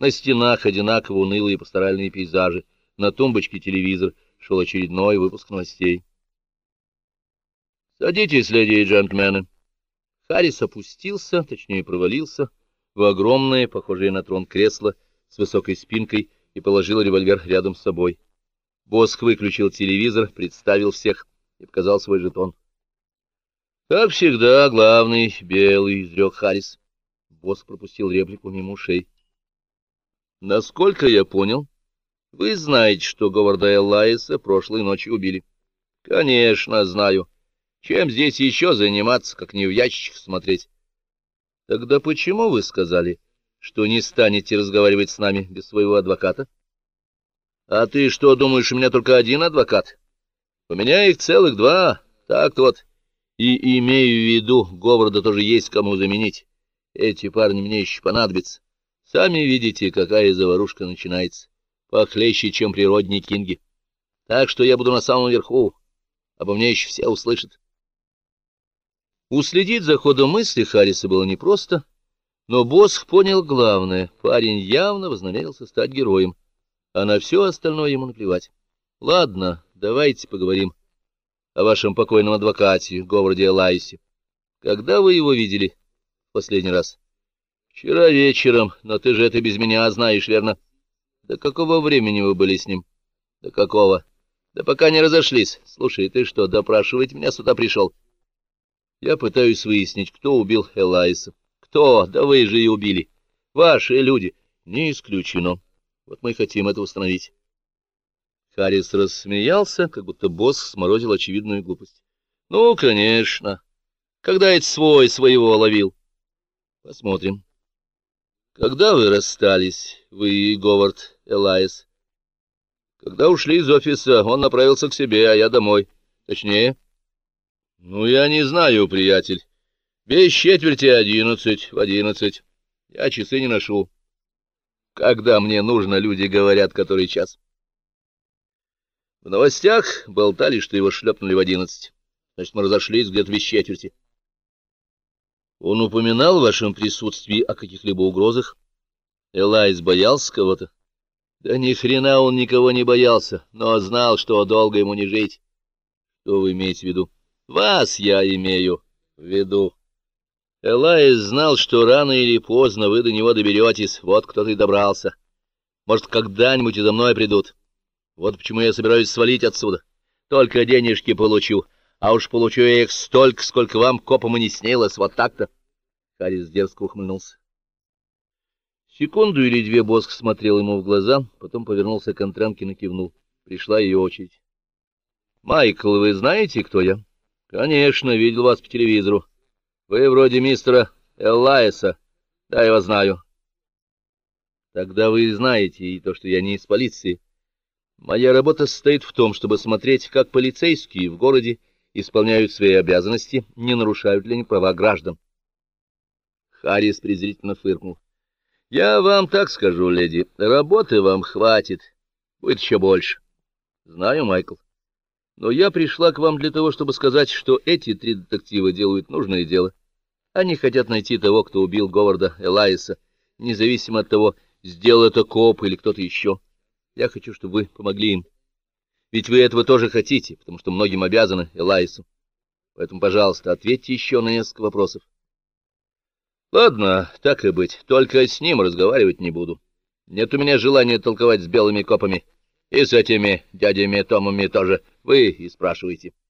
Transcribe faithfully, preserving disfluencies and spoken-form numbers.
На стенах одинаково унылые пасторальные пейзажи, на тумбочке телевизор, шел очередной выпуск новостей. «Садитесь, леди и джентльмены». Харрис опустился, точнее провалился, в огромное, похожее на трон кресло с высокой спинкой и положил револьвер рядом с собой. Босх выключил телевизор, представил всех и показал свой жетон. «Как всегда, главный, белый», — изрек Харрис. Босх пропустил реплику мимо ушей. «Насколько я понял, вы знаете, что Говарда Элайса прошлой ночью убили?» «Конечно, знаю. Чем здесь еще заниматься, как не в ящичек смотреть?» «Тогда почему вы сказали, что не станете разговаривать с нами без своего адвоката?» «А ты что, думаешь, у меня только один адвокат? У меня их целых два, так-то вот. И имею в виду, Говарда тоже есть кому заменить. Эти парни мне еще понадобятся. Сами видите, какая заварушка начинается. Похлеще, чем природные кинги. Так что я буду на самом верху. Обо мне еще все услышат». Уследить за ходом мысли Харриса было непросто, но Босх понял главное. Парень явно вознамерился стать героем, а на все остальное ему наплевать. «Ладно, давайте поговорим о вашем покойном адвокате, Говарде Элайсе. Когда вы его видели в последний раз?» «Вчера вечером, но ты же это без меня знаешь, верно?» «До какого времени вы были с ним?» «До какого?» «Да пока не разошлись. Слушай, ты что, допрашивать меня сюда пришел?» «Я пытаюсь выяснить, кто убил Элайса». «Кто? Да вы же и убили. Ваши люди». «Не исключено. Вот мы хотим это установить». Харрис рассмеялся, как будто Босх сморозил очевидную глупость. «Ну, конечно. Когда это свой своего ловил?» «Посмотрим». «Когда вы расстались, вы и Говард Элайс?» «Когда ушли из офиса, он направился к себе, а я домой. Точнее...» «Ну, я не знаю, приятель. Без четверти одиннадцать в одиннадцать. Я часы не ношу. Когда мне нужно, люди говорят, который час». В новостях болтали, что его шлепнули в одиннадцать. Значит, мы разошлись где-то без четверти. Он упоминал в вашем присутствии о каких-либо угрозах? Элайс боялся кого-то? Да ни хрена он никого не боялся, но знал, что долго ему не жить. Что вы имеете в виду? Вас я имею в виду. Элайс знал, что рано или поздно вы до него доберетесь. Вот кто-то и добрался. Может, когда-нибудь и за мной придут. Вот почему я собираюсь свалить отсюда. Только денежки получу, а уж получу я их столько, сколько вам, копам, и не снилось. Вот так-то. Харрис дерзко ухмыльнулся. Секунду или две Босх смотрел ему в глаза, потом повернулся к Антренкин и кивнул. Пришла ее очередь. «Майкл, вы знаете, кто я?» «Конечно, видел вас по телевизору. Вы вроде мистера Элайса. Да, я вас знаю». «Тогда вы знаете и то, что я не из полиции. Моя работа состоит в том, чтобы смотреть, как полицейские в городе исполняют свои обязанности, не нарушают ли они права граждан». Харрис презрительно фыркнул. «Я вам так скажу, леди, работы вам хватит, будет еще больше». «Знаю, Майкл. Но я пришла к вам для того, чтобы сказать, что эти три детектива делают нужное дело. Они хотят найти того, кто убил Говарда Элайса, независимо от того, сделал это коп или кто-то еще. Я хочу, чтобы вы помогли им. Ведь вы этого тоже хотите, потому что многим обязаны Элайсу. Поэтому, пожалуйста, ответьте еще на несколько вопросов». «Ладно, так и быть, только с ним разговаривать не буду. Нет у меня желания толковать с белыми копами. И с этими дядями Томами тоже. Вы и спрашиваете».